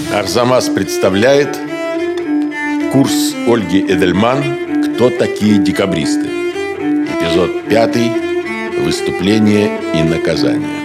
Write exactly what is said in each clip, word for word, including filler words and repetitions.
Арзамас представляет курс Ольги Эдельман «Кто такие декабристы?» Эпизод пятый. Выступление и наказание.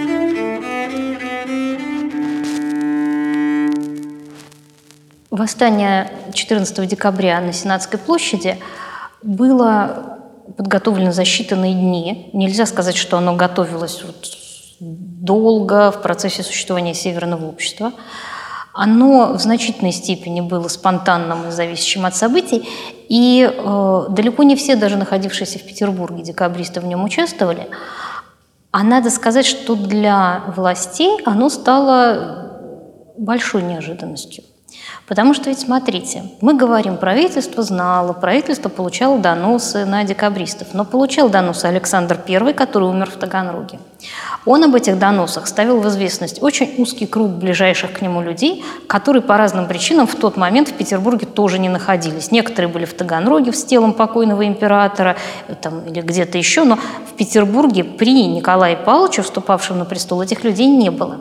Восстание четырнадцатого декабря на Сенатской площади было подготовлено за считанные дни. Нельзя сказать, что оно готовилось вот долго в процессе существования Северного общества. Оно в значительной степени было спонтанным и зависящим от событий, и э, далеко не все, даже находившиеся в Петербурге, декабристы в нем участвовали. А надо сказать, что для властей оно стало большой неожиданностью. Потому что ведь, смотрите, мы говорим, правительство знало, правительство получало доносы на декабристов, но получал доносы Александр Первый, который умер в Таганроге. Он об этих доносах ставил в известность очень узкий круг ближайших к нему людей, которые по разным причинам в тот момент в Петербурге тоже не находились. Некоторые были в Таганроге с телом покойного императора там, или где-то еще, но в Петербурге при Николае Павловиче, вступавшем на престол, этих людей не было.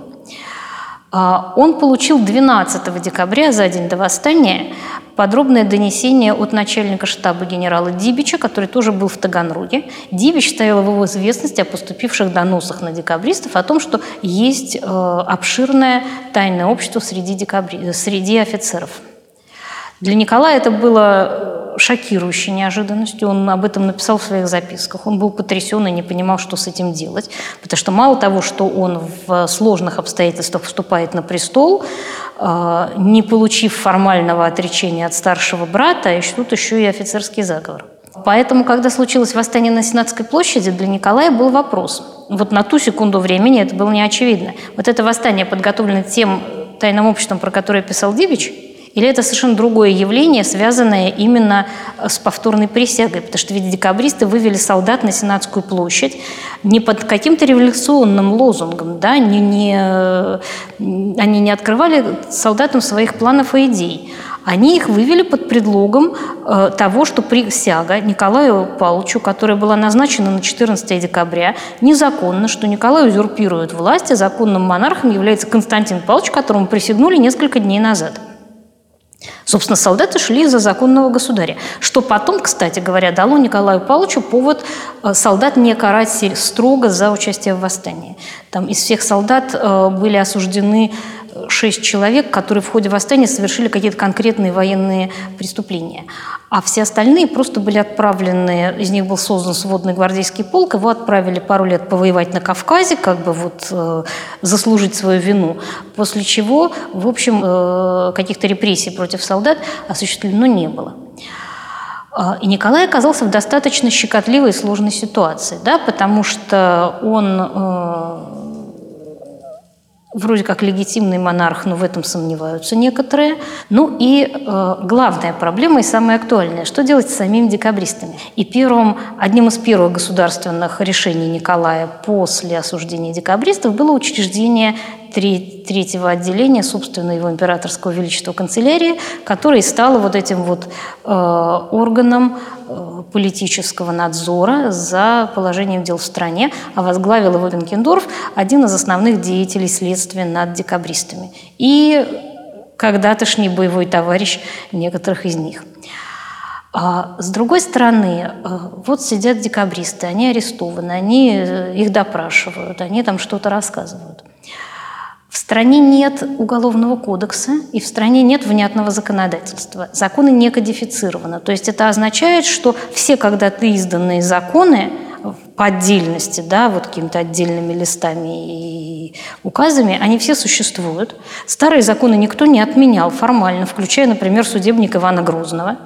Он получил двенадцатого декабря, за день до восстания, подробное донесение от начальника штаба генерала Дибича, который тоже был в Таганроге. Дибич ставил его в известность о поступивших доносах на декабристов, о том, что есть обширное тайное общество среди, декабри... среди офицеров. Для Николая это было шокирующей неожиданностью. Он об этом написал в своих записках. Он был потрясен и не понимал, что с этим делать. Потому что мало того, что он в сложных обстоятельствах вступает на престол, не получив формального отречения от старшего брата, а тут еще и офицерский заговор. Поэтому, когда случилось восстание на Сенатской площади, для Николая был вопрос. Вот на ту секунду времени это было не очевидно. Вот это восстание подготовлено тем тайным обществом, про которое писал Дибич, или это совершенно другое явление, связанное именно с повторной присягой? Потому что ведь декабристы вывели солдат на Сенатскую площадь не под каким-то революционным лозунгом, да? не, не, они не открывали солдатам своих планов и идей. Они их вывели под предлогом э, того, что присяга Николаю Павловичу, которая была назначена на четырнадцатого декабря, незаконна, что Николай узурпирует власть, а законным монархом является Константин Павлович, которому присягнули несколько дней назад. Собственно, солдаты шли за законного государя, что потом, кстати говоря, дало Николаю Павловичу повод солдат не карать строго за участие в восстании. Там из всех солдат были осуждены шесть человек, которые в ходе восстания совершили какие-то конкретные военные преступления. А все остальные просто были отправлены, из них был создан сводный гвардейский полк, его отправили пару лет повоевать на Кавказе, как бы вот э, заслужить свою вину, после чего, в общем, э, каких-то репрессий против солдат осуществлено не было. И Николай оказался в достаточно щекотливой и сложной ситуации, да, потому что он... Э, вроде как легитимный монарх, но в этом сомневаются некоторые. Ну и э, главная проблема и самая актуальная – что делать с самими декабристами? И первым, одним из первых государственных решений Николая после осуждения декабристов было учреждение третьего отделения, собственно, его императорского величества канцелярии, которое стало вот этим вот э, органом э, политического надзора за положением дел в стране, а возглавил его Бенкендорф, один из основных деятелей следствия над декабристами. И когда-тошний боевой товарищ некоторых из них. А с другой стороны, вот сидят декабристы, они арестованы, они их допрашивают, они там что-то рассказывают. В стране нет уголовного кодекса, и в стране нет внятного законодательства. Законы не кодифицированы. То есть это означает, что все когда-то изданные законы по отдельности, да, вот какими-то отдельными листами и указами, они все существуют. Старые законы никто не отменял формально, включая, например, судебник Ивана Грозного.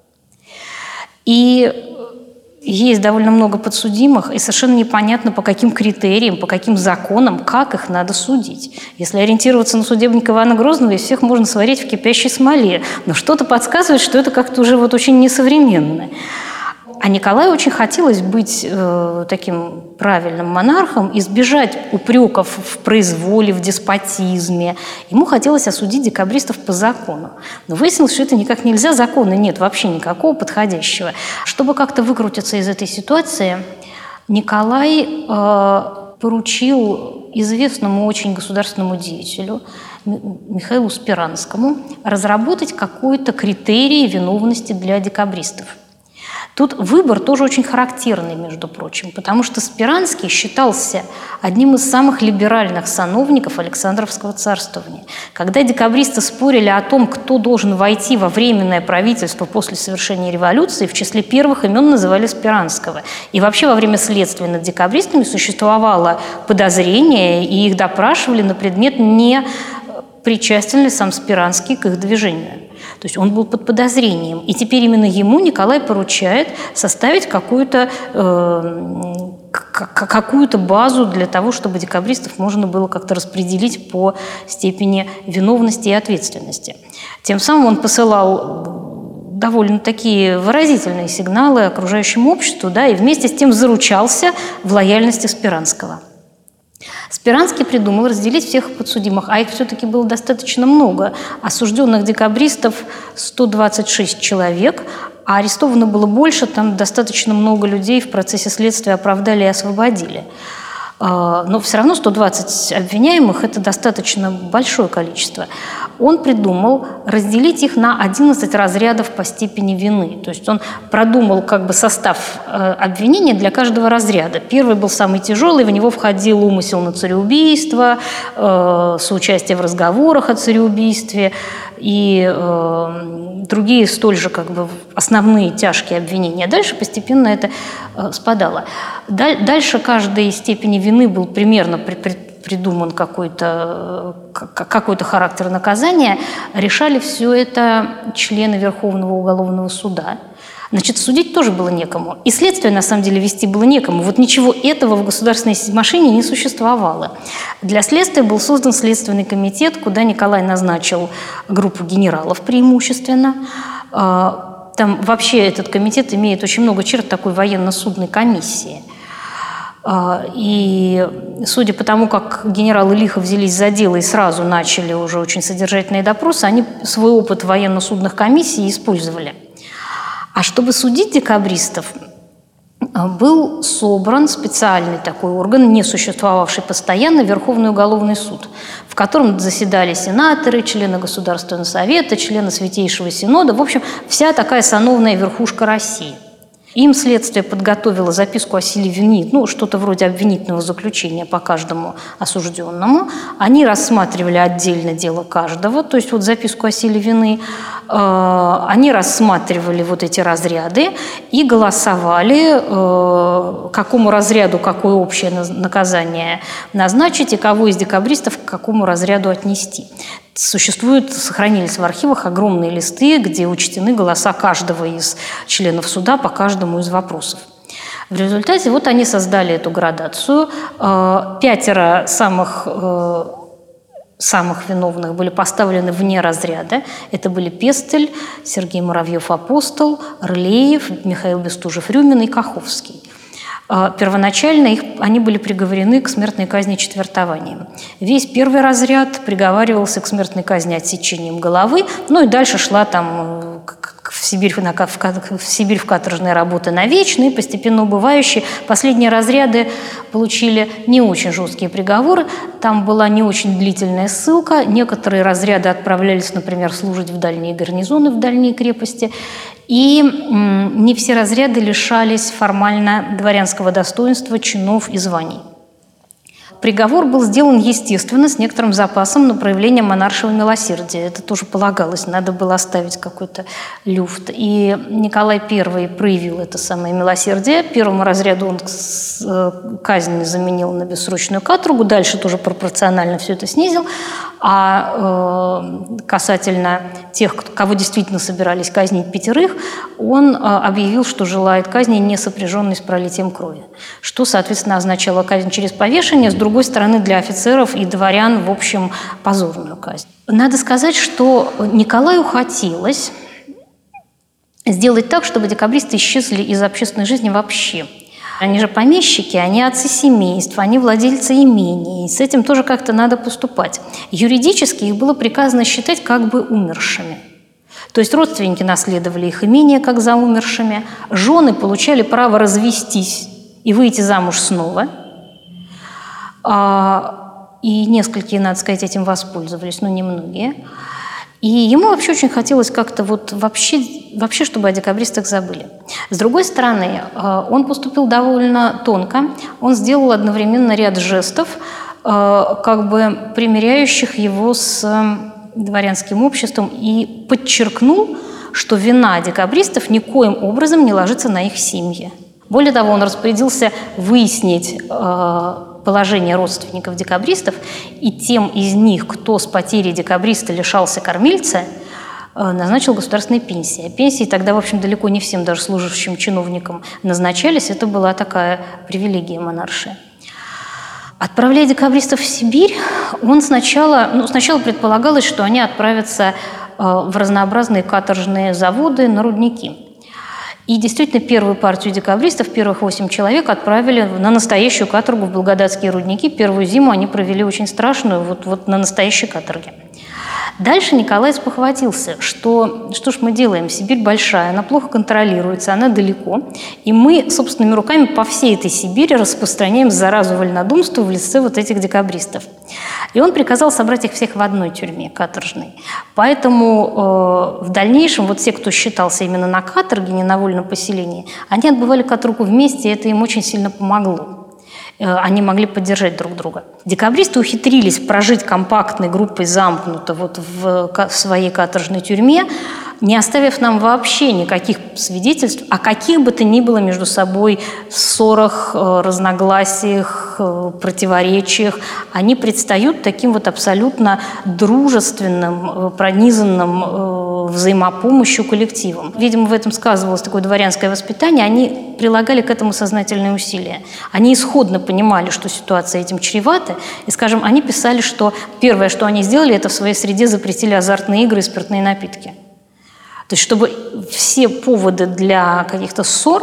И есть довольно много подсудимых, и совершенно непонятно, по каким критериям, по каким законам, как их надо судить. Если ориентироваться на судебника Ивана Грозного, из всех можно сварить в кипящей смоле. Но что-то подсказывает, что это как-то уже вот очень несовременно. А Николаю очень хотелось быть э, таким правильным монархом, избежать упреков в произволе, в деспотизме. Ему хотелось осудить декабристов по закону. Но выяснилось, что это никак нельзя, закона нет вообще никакого подходящего. Чтобы как-то выкрутиться из этой ситуации, Николай э, поручил известному очень государственному деятелю Михаилу Спиранскому разработать какой-то критерий виновности для декабристов. Тут выбор тоже очень характерный, между прочим, потому что Спиранский считался одним из самых либеральных сановников Александровского царствования. Когда декабристы спорили о том, кто должен войти во временное правительство после совершения революции, в числе первых имен называли Спиранского. И вообще во время следствия над декабристами существовало подозрение, и их допрашивали на предмет, не причастен ли сам Спиранский к их движению. То есть он был под подозрением. И теперь именно ему Николай поручает составить какую-то э, какую-то базу для того, чтобы декабристов можно было как-то распределить по степени виновности и ответственности. Тем самым он посылал довольно такие выразительные сигналы окружающему обществу, да, и вместе с тем заручался в лояльности Спиранского. Спиранский придумал разделить всех подсудимых, а их все-таки было достаточно много. Осужденных декабристов сто двадцать шесть человек, а арестовано было больше, там достаточно много людей в процессе следствия оправдали и освободили. Но все равно сто двадцать обвиняемых – это достаточно большое количество. Он придумал разделить их на одиннадцать разрядов по степени вины. То есть он продумал как бы состав обвинения для каждого разряда. Первый был самый тяжелый, в него входил умысел на цареубийство, соучастие в разговорах о цареубийстве и другие столь же как бы основные тяжкие обвинения. Дальше постепенно это спадало. Дальше каждой степени вины был примерно придуман какой-то, какой-то характер наказания. Решали все это члены Верховного уголовного суда. Значит, судить тоже было некому. И следствие, на самом деле, вести было некому. Вот ничего этого в государственной машине не существовало. Для следствия был создан Следственный комитет, куда Николай назначил группу генералов преимущественно. Там вообще этот комитет имеет очень много черт такой военно-судной комиссии. И судя по тому, как генералы лихо взялись за дело и сразу начали уже очень содержательные допросы, они свой опыт военно-судных комиссий использовали. А чтобы судить декабристов, был собран специальный такой орган, не существовавший постоянно, Верховный уголовный суд, в котором заседали сенаторы, члены Государственного совета, члены Святейшего Синода, в общем, вся такая сановная верхушка России. Им следствие подготовило записку о силе вины, ну, что-то вроде обвинительного заключения по каждому осужденному. Они рассматривали отдельно дело каждого, то есть вот записку о силе вины. Они рассматривали вот эти разряды и голосовали, какому разряду какое общее наказание назначить и кого из декабристов к какому разряду отнести. Существуют, сохранились в архивах огромные листы, где учтены голоса каждого из членов суда по каждому из вопросов. В результате вот они создали эту градацию. Пятеро самых, самых виновных были поставлены вне разряда. Это были Пестель, Сергей Муравьев-Апостол, Рылеев, Михаил Бестужев-Рюмин и Каховский. Первоначально их, они были приговорены к смертной казни четвертованием. Весь первый разряд приговаривался к смертной казни отсечением головы, ну и дальше шла там в Сибирь, в, в Сибирь в каторжные работы навечно, и постепенно убывающие. Последние разряды получили не очень жесткие приговоры, там была не очень длительная ссылка, некоторые разряды отправлялись, например, служить в дальние гарнизоны, в дальние крепости, и не все разряды лишались формально дворянского достоинства, чинов и званий. Приговор был сделан, естественно, с некоторым запасом на проявление монаршего милосердия. Это тоже полагалось, надо было оставить какой-то люфт. И Николай Первый проявил это самое милосердие. Первому разряду он казнь заменил на бессрочную каторгу, дальше тоже пропорционально все это снизил. А э, касательно тех, кого действительно собирались казнить пятерых, он э, объявил, что желает казни, не сопряженной с пролитием крови. Что, соответственно, означало казнь через повешение, с другой стороны, для офицеров и дворян, в общем, позорную казнь. Надо сказать, что Николаю хотелось сделать так, чтобы декабристы исчезли из общественной жизни вообще. Они же помещики, они отцы семейств, они владельцы имений. И с этим тоже как-то надо поступать. Юридически их было приказано считать как бы умершими. То есть родственники наследовали их имение как за умершими, жены получали право развестись и выйти замуж снова. И несколькие, надо сказать, этим воспользовались, но немногие. И ему вообще очень хотелось как-то вот вообще, вообще, чтобы о декабристах забыли. С другой стороны, он поступил довольно тонко. Он сделал одновременно ряд жестов, как бы примиряющих его с дворянским обществом, и подчеркнул, что вина декабристов никоим образом не ложится на их семьи. Более того, он распорядился выяснить э, положение родственников декабристов, и тем из них, кто с потерей декабриста лишался кормильца, э, назначил государственные пенсии. А пенсии тогда, в общем, далеко не всем, даже служащим чиновникам, назначались. Это была такая привилегия монарши. Отправляя декабристов в Сибирь, он сначала, ну, сначала предполагалось, что они отправятся э, в разнообразные каторжные заводы на рудники. И действительно, первую партию декабристов, первых восемь человек, отправили на настоящую каторгу в Благодатские рудники. Первую зиму они провели очень страшную, вот, вот на настоящей каторге. Дальше Николай спохватился, что что ж мы делаем, Сибирь большая, она плохо контролируется, она далеко, и мы собственными руками по всей этой Сибири распространяем заразу вольнодумства в лице вот этих декабристов. И он приказал собрать их всех в одной тюрьме каторжной. Поэтому э, в дальнейшем вот те, кто считался именно на каторге, не на вольном поселении, они отбывали каторгу вместе, и это им очень сильно помогло. Они могли поддержать друг друга. Декабристы ухитрились прожить компактной группой замкнуто вот в своей каторжной тюрьме, не оставив нам вообще никаких свидетельств о каких бы то ни было между собой ссорах, разногласиях, противоречиях. Они предстают таким вот абсолютно дружественным, пронизанным взаимопомощью коллективом. Видимо, в этом сказывалось такое дворянское воспитание. Они прилагали к этому сознательные усилия. Они исходно понимали, что ситуация этим чревата, и, скажем, они писали, что первое, что они сделали, это в своей среде запретили азартные игры и спиртные напитки. То есть, чтобы все поводы для каких-то ссор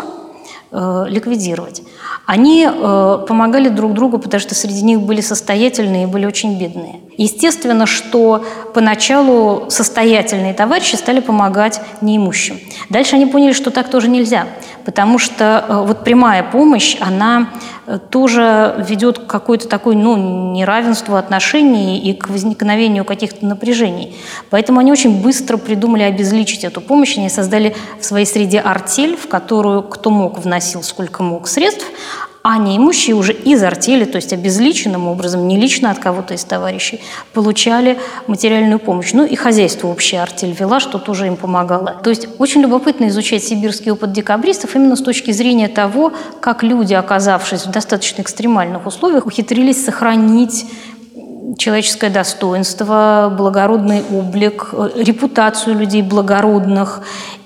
э, ликвидировать. Они э, помогали друг другу, потому что среди них были состоятельные и были очень бедные. Естественно, что поначалу состоятельные товарищи стали помогать неимущим. Дальше они поняли, что так тоже нельзя, потому что э, вот прямая помощь, она э, тоже ведет к какой-то такой, ну, неравенству отношений и к возникновению каких-то напряжений. Поэтому они очень быстро придумали обезличить эту помощь. Они создали в своей среде артель, в которую кто мог вносил сколько мог средств, а неимущие уже из артели, то есть обезличенным образом, не лично от кого-то из товарищей, получали материальную помощь. Ну и хозяйство общая артель вела, что тоже им помогало. То есть очень любопытно изучать сибирский опыт декабристов именно с точки зрения того, как люди, оказавшись в достаточно экстремальных условиях, ухитрились сохранить человеческое достоинство, благородный облик, репутацию людей благородных.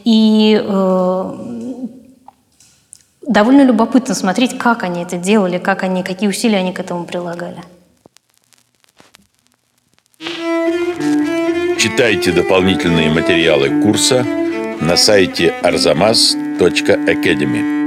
И э, довольно любопытно смотреть, как они это делали, как они, какие усилия они к этому прилагали. Читайте дополнительные материалы курса на сайте арзамас точка академи.